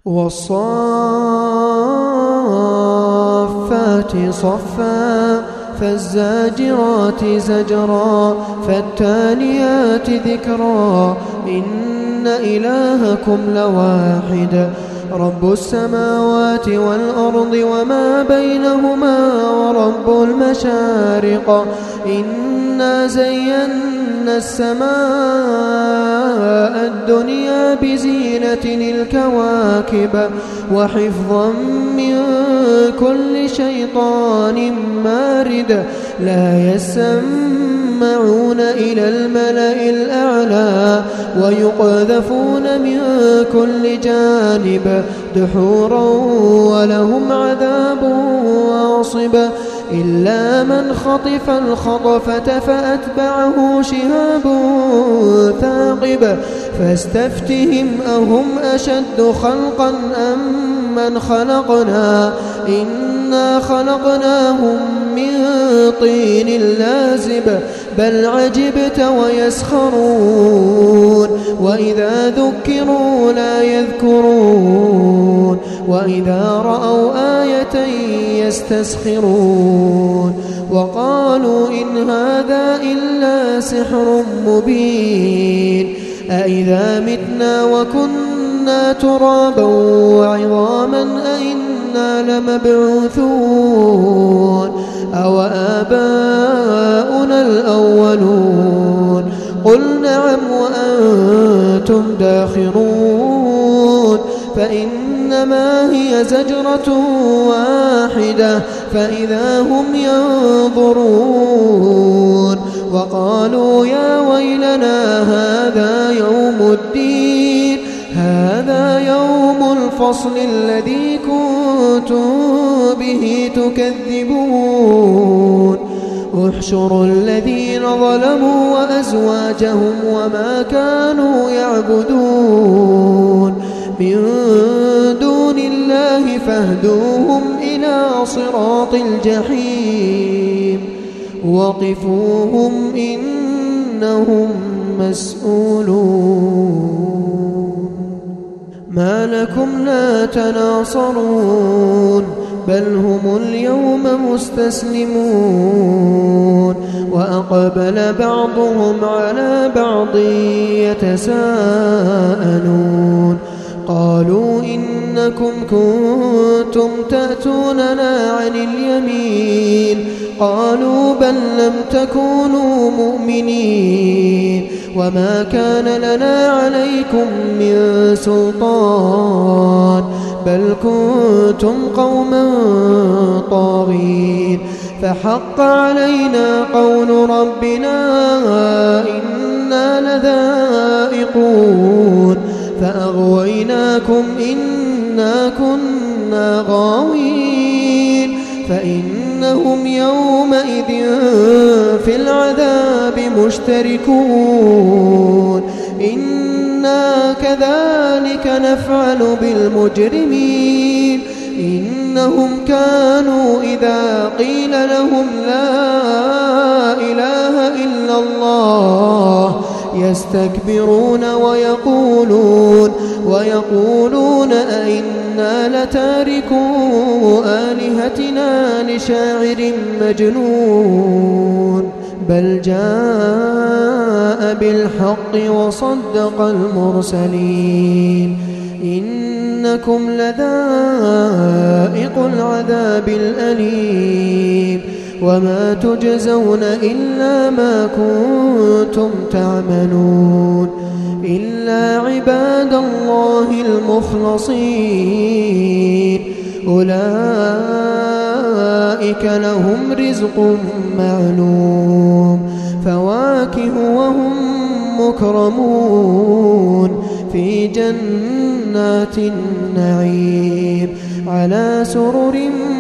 والصافات صفا فالزاجرات زجرا فالتاليات ذكرا إن إلهكم لواحد رب السماوات والأرض وما بينهما ورب المشارق إنا زينا السماء الدنيا بزينة الكواكب وحفظا من كل شيطان مارد لا يسمعون إلى الملأ الأعلى ويقذفون من كل جانب دحورا ولهم عذاب واصب إلا من خطف الخطفة فأتبعه شهاب ثاقب فاستفتهم أهم أشد خلقا أم من خلقنا إنا خلقناهم من طين لازب بل عجبت ويسخرون وإذا ذكروا لا يذكرون وإذا رأوا آية يستسخرون وقالوا إن هذا إلا سحر مبين أإذا متنا وكنا ترابا وعظاما أئنا لمبعوثون أو آباؤنا الأولون قل نعم وأنتم داخرون فإنما هي زجرة واحدة فإذا هم ينظرون وقالوا يا ويلنا هذا يوم الدين هذا يوم الفصل الذي كنتم به تكذبون احشروا الذين ظلموا وأزواجهم وما كانوا يعبدون من دون الله فاهدوهم إلى صراط الجحيم وقفوهم إنهم مسؤولون ما لكم لا تناصرون بل هم اليوم مستسلمون وأقبل بعضهم على بعض يتساءلون قالوا إنكم كنتم تأتوننا عن اليمين قالوا بل لم تكونوا مؤمنين وما كان لنا عليكم من سلطان بل كنتم قوما طاغين فحق علينا قول ربنا إنا لذائقون فأغويناكم إنا كنا غاوين فإنهم يومئذ في العذاب مشتركون إنا كذلك نفعل بالمجرمين إنهم كانوا إذا قيل لهم لا إله إلا الله يستكبرون ويقولون أئنا لتاركو آلهتنا لشاعر مجنون بل جاء بالحق وصدق المرسلين إنكم لذائق العذاب الأليم وما تجزون إلا ما كنتم تعملون إلا عباد الله المخلصين أولئك لهم رزق معلوم فواكه وهم مكرمون في جنات النعيم على سرر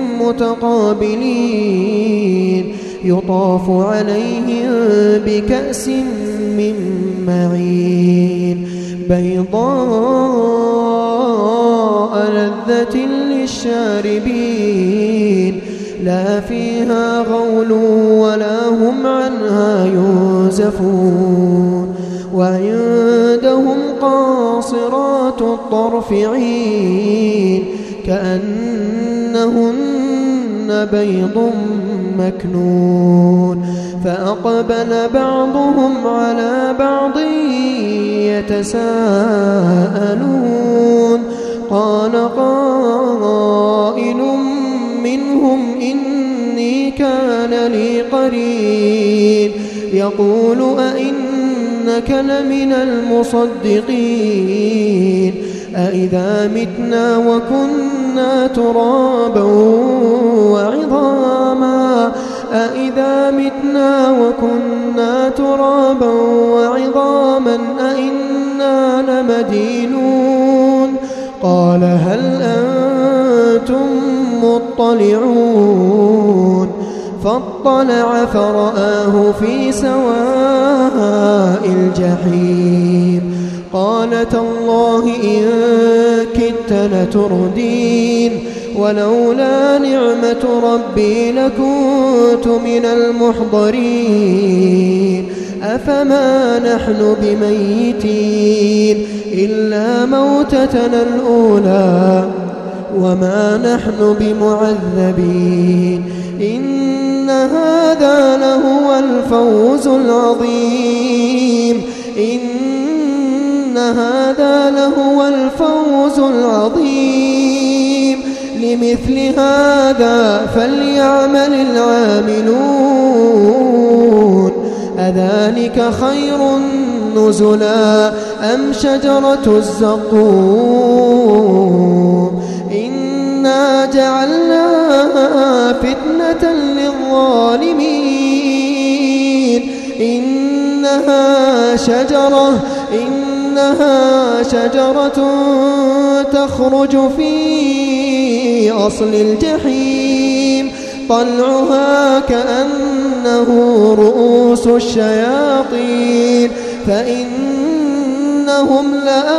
متقابلين يطاف عليهم بكأس من معين بيضاء لذة للشاربين لا فيها غول ولا هم عنها ينزفون وعندهم قاصرات الطرف عين كأنهن بيض مكنون فأقبل بعضهم على بعض يتساءلون قال قائل منهم إني كان لي قرين يقول أئنك لمن المصدقين أئذا متنا وكنا ترابا وعظاما أئذا متنا وكنا ترابا وعظاما أئنا لمدينون قال هل أنتم مطلعون فاطلع فرآه في سواء الجحيم قال تالله إن كدت لتردين ولولا نعمة ربي لكنت من المحضرين أفما نحن بميتين إلا موتتنا الأولى وما نحن بمعذبين إن هذا لهو الفوز العظيم إن هذا لهو الفوز العظيم لمثل هذا فليعمل العاملون أذلك خير نزلا أم شجرة الزقوم إنا جعلناها فتنة للظالمين إنها شجرة تخرج في أصل الجحيم طلعها كأنه رؤوس الشياطين فإنهم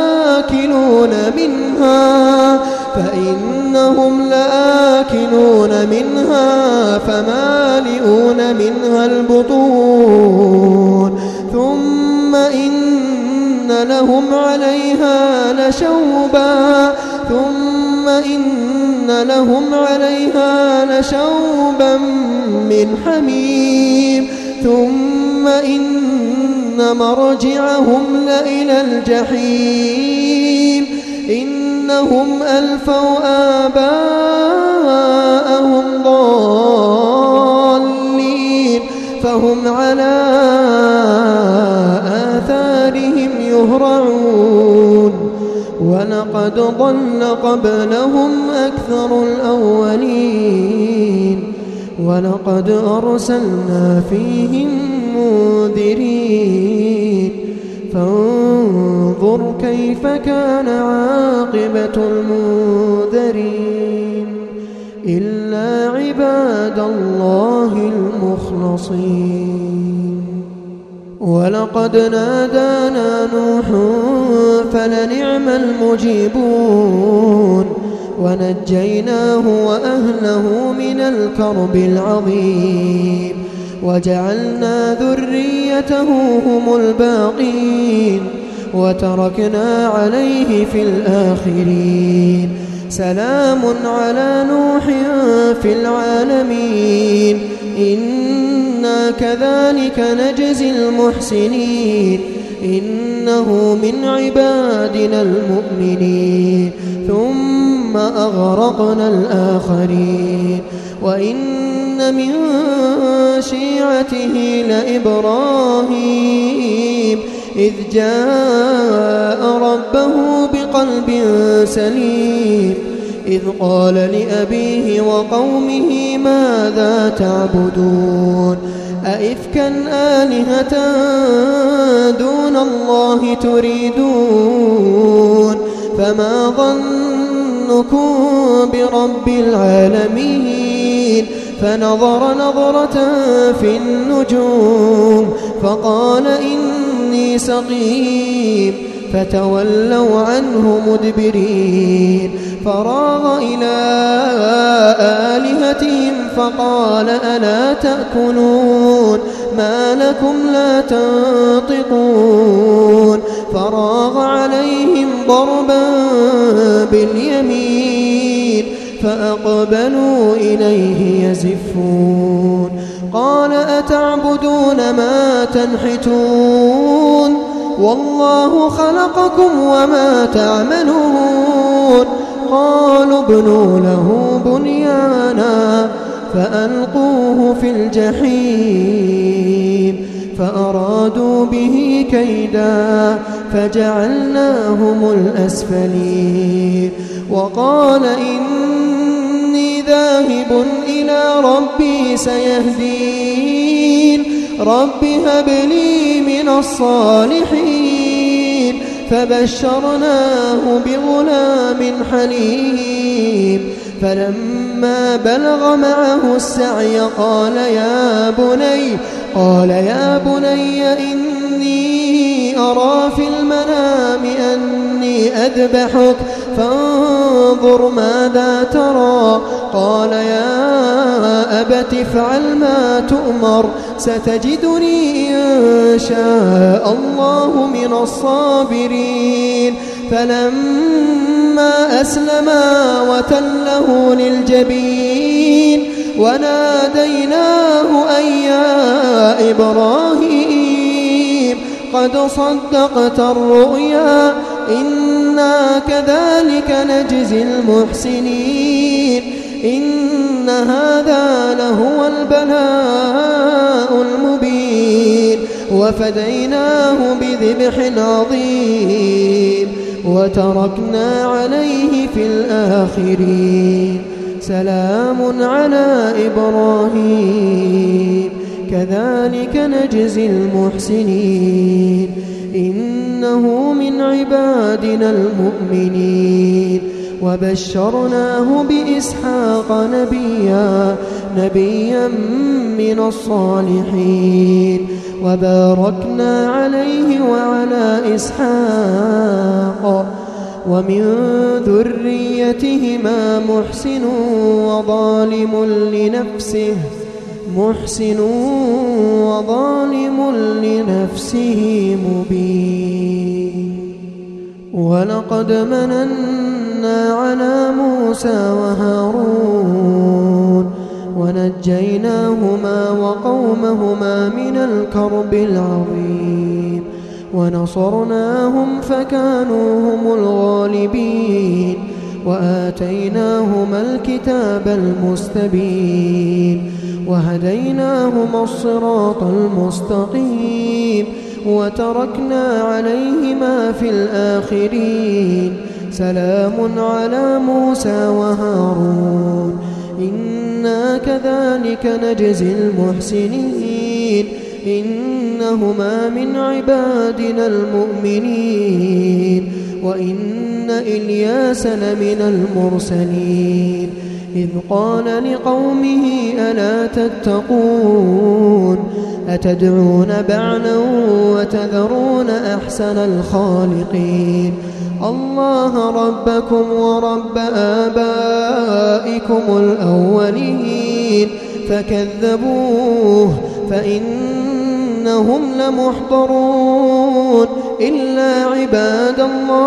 لآكلون منها فمالئون منها البطون ثم إن لهم عليها لشوبا من حميم ثم إن مرجعهم لإلى الجحيم إنهم ألفوا آباءهم ضالين فهم على آثارهم يهرعون ولقد ضل قبلهم أكثر الأولين ولقد أرسلنا فيهم منذرين فانظر كيف كان عاقبة المنذرين إلا عباد الله المخلصين ولقد نادانا نوح فلنعم المجيبون ونجيناه وأهله من الكرب العظيم وجعلنا ذريته هم الباقين وتركنا عليه في الآخرين سلام على نوح في العالمين إنا كذلك نجزي المحسنين إنه من عبادنا المؤمنين ثم أغرقنا الآخرين وإن من شيعته لإبراهيم إذ جاء ربه بقلب سليم إذ قال لأبيه وقومه ماذا تعبدون أئفكا آلهة دون الله تريدون فما ظنكم برب العالمين فنظر نظرة في النجوم فقال إني سقيم فتولوا عنه مدبرين فراغ إلى آلهتهم فقال ألا تأكلون ما لكم لا تنطقون فراغ عليهم ضربا باليمين فأقبلوا إليه يزفون قال أتعبدون ما تنحتون والله خلقكم وما تعملون قالوا ابنوا له بنيانا فألقوه في الجحيم فأرادوا به كيدا فجعلناهم الأسفلين وقال إني ذاهب إلى ربي سيهدين رب هب لي من الصالحين فبشرناه بغلام حليم فلما بلغ معه السعي قال يا بني إني أرى في المنام أني أذبحك فانظر ماذا ترى قال يا أبت افعل ما تؤمر ستجدني إن شاء الله من الصابرين فلما أسلما وتله للجبين وناديناه أن يا إبراهيم قد صدقت الرؤيا إنا كذلك نجزي المحسنين إن هذا لهو البلاء المبين وفديناه بذبح عظيم وتركنا عليه في الآخرين سلام على إبراهيم كذلك نجزي المحسنين إنه من عبادنا المؤمنين وبشرناه بإسحاق نبيا من الصالحين وباركنا عليه وعلى إسحاق ومن ذريتهما محسن وظالم لنفسه مبين ولقد مننا على موسى وهارون ونجيناهما وقومهما من الكرب العظيم ونصرناهم فكانوا هم الغالبين وآتيناهما الكتاب المستبين وهديناهما الصراط المستقيم وتركنا عليهما في الآخرين سلام على موسى وهارون إنا كذلك نجزي المحسنين إنهما من عبادنا المؤمنين وإن إلياس لمن المرسلين إذ قال لقومه ألا تتقون أتدعون بعلا وتذرون أحسن الخالقين الله ربكم ورب آبائكم الأولين فكذبوه فإنهم لمحضرون إلا عباد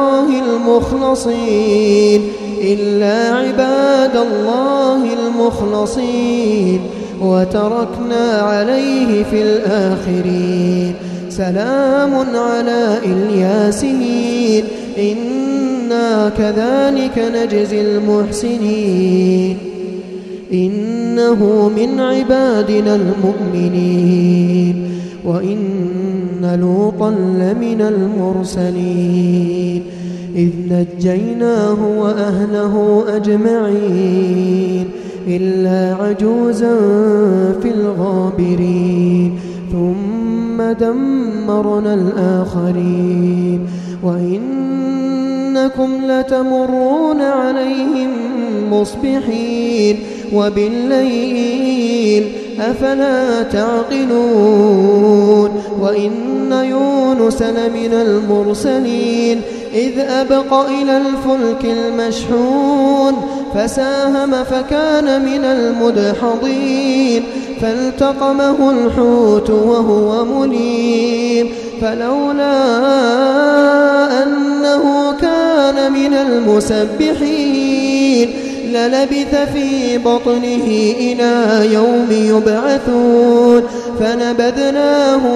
الله المخلصين وتركنا عليه في الآخرين سلام على الياسين إنا كذلك نجزي المحسنين إنه من عبادنا المؤمنين وإن لوطا لمن المرسلين إذ نجيناه وأهله أجمعين إلا عجوزا في الغابرين ثم دمرنا الآخرين وإنكم لتمرون عليهم مصبحين وبالليل أفلا تعقلون وإن يونس لمن المرسلين إذ أبق إلى الفلك المشحون فساهم فكان من المدحضين فالتقمه الحوت وهو مليم فلولا أنه كان من المسبحين للبث في بطنه إلى يوم يبعثون فنبذناه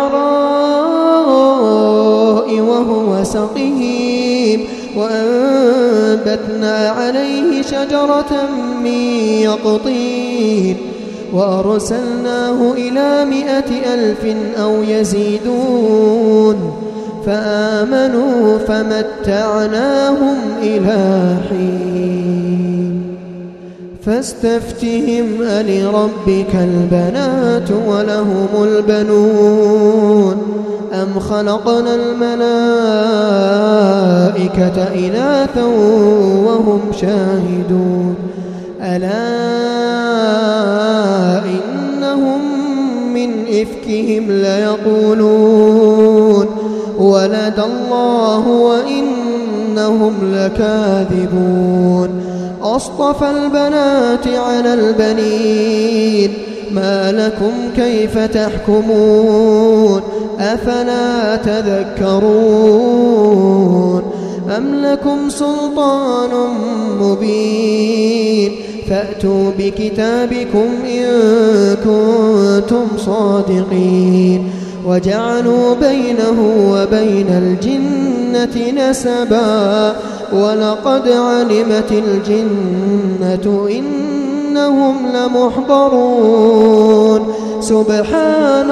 بالعراء وهو سقيم وأنبتنا عليه شجرة من يقطين وأرسلناه إلى 100,000 أو يزيدون فآمنوا فمتعناهم إلى حين فاستفتهم ألربك البنات ولهم البنون أم خلقنا الملائكة إناثا وهم شاهدون ألا إنهم من إفكهم ليقولون ولد الله وإنهم لكاذبون أصطفى البنات على البنين ما لكم كيف تحكمون أفلا تذكرون أم لكم سلطان مبين فأتوا بكتابكم إن كنتم صادقين وجعلوا بينه وبين الجنة نسبا ولقد علمت الجنة إنهم لمحضرون سبحان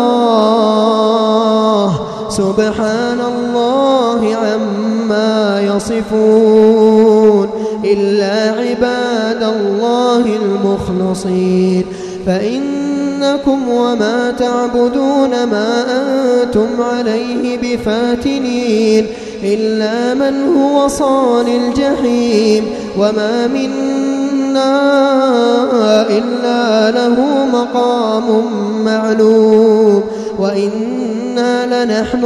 الله عما يصفون إلا عباد الله المخلصين فإنكم وما تعبدون ما أنتم عليه بفاتنين إلا من هو صال الجحيم وما منا إلا له مقام معلوم وإنا لنحن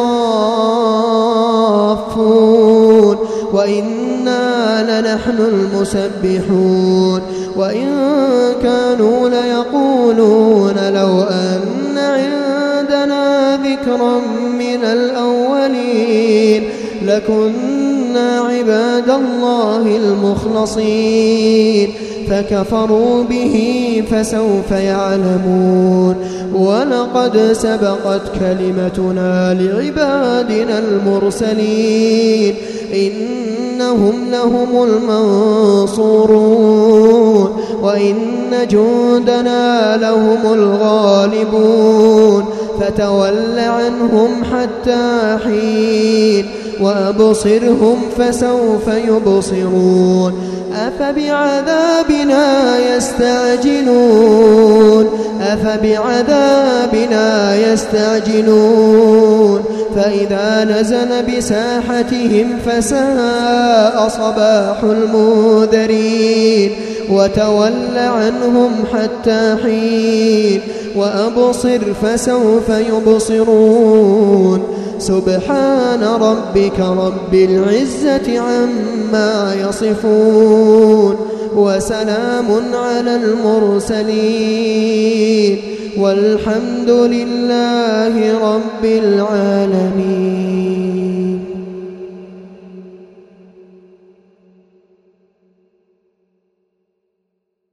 الصافون وإنا لنحن المسبحون وإن كانوا ليقولون لو أن عندنا ذكرا من الأولين لكنا عباد الله المخلصين فكفروا به فسوف يعلمون ولقد سبقت كلمتنا لعبادنا المرسلين إنهم لهم المنصورون وإن جندنا لهم الغالبون فتول عنهم حتى حين وأبصرهم فسوف يبصرون أفبعذابنا يستعجلون فإذا نزل بساحتهم فساء صباح المنذرين وتول عنهم حتى حين وأبصر فسوف يبصرون سبحان ربك رب العزة عما يصفون وسلام على المرسلين والحمد لله رب العالمين.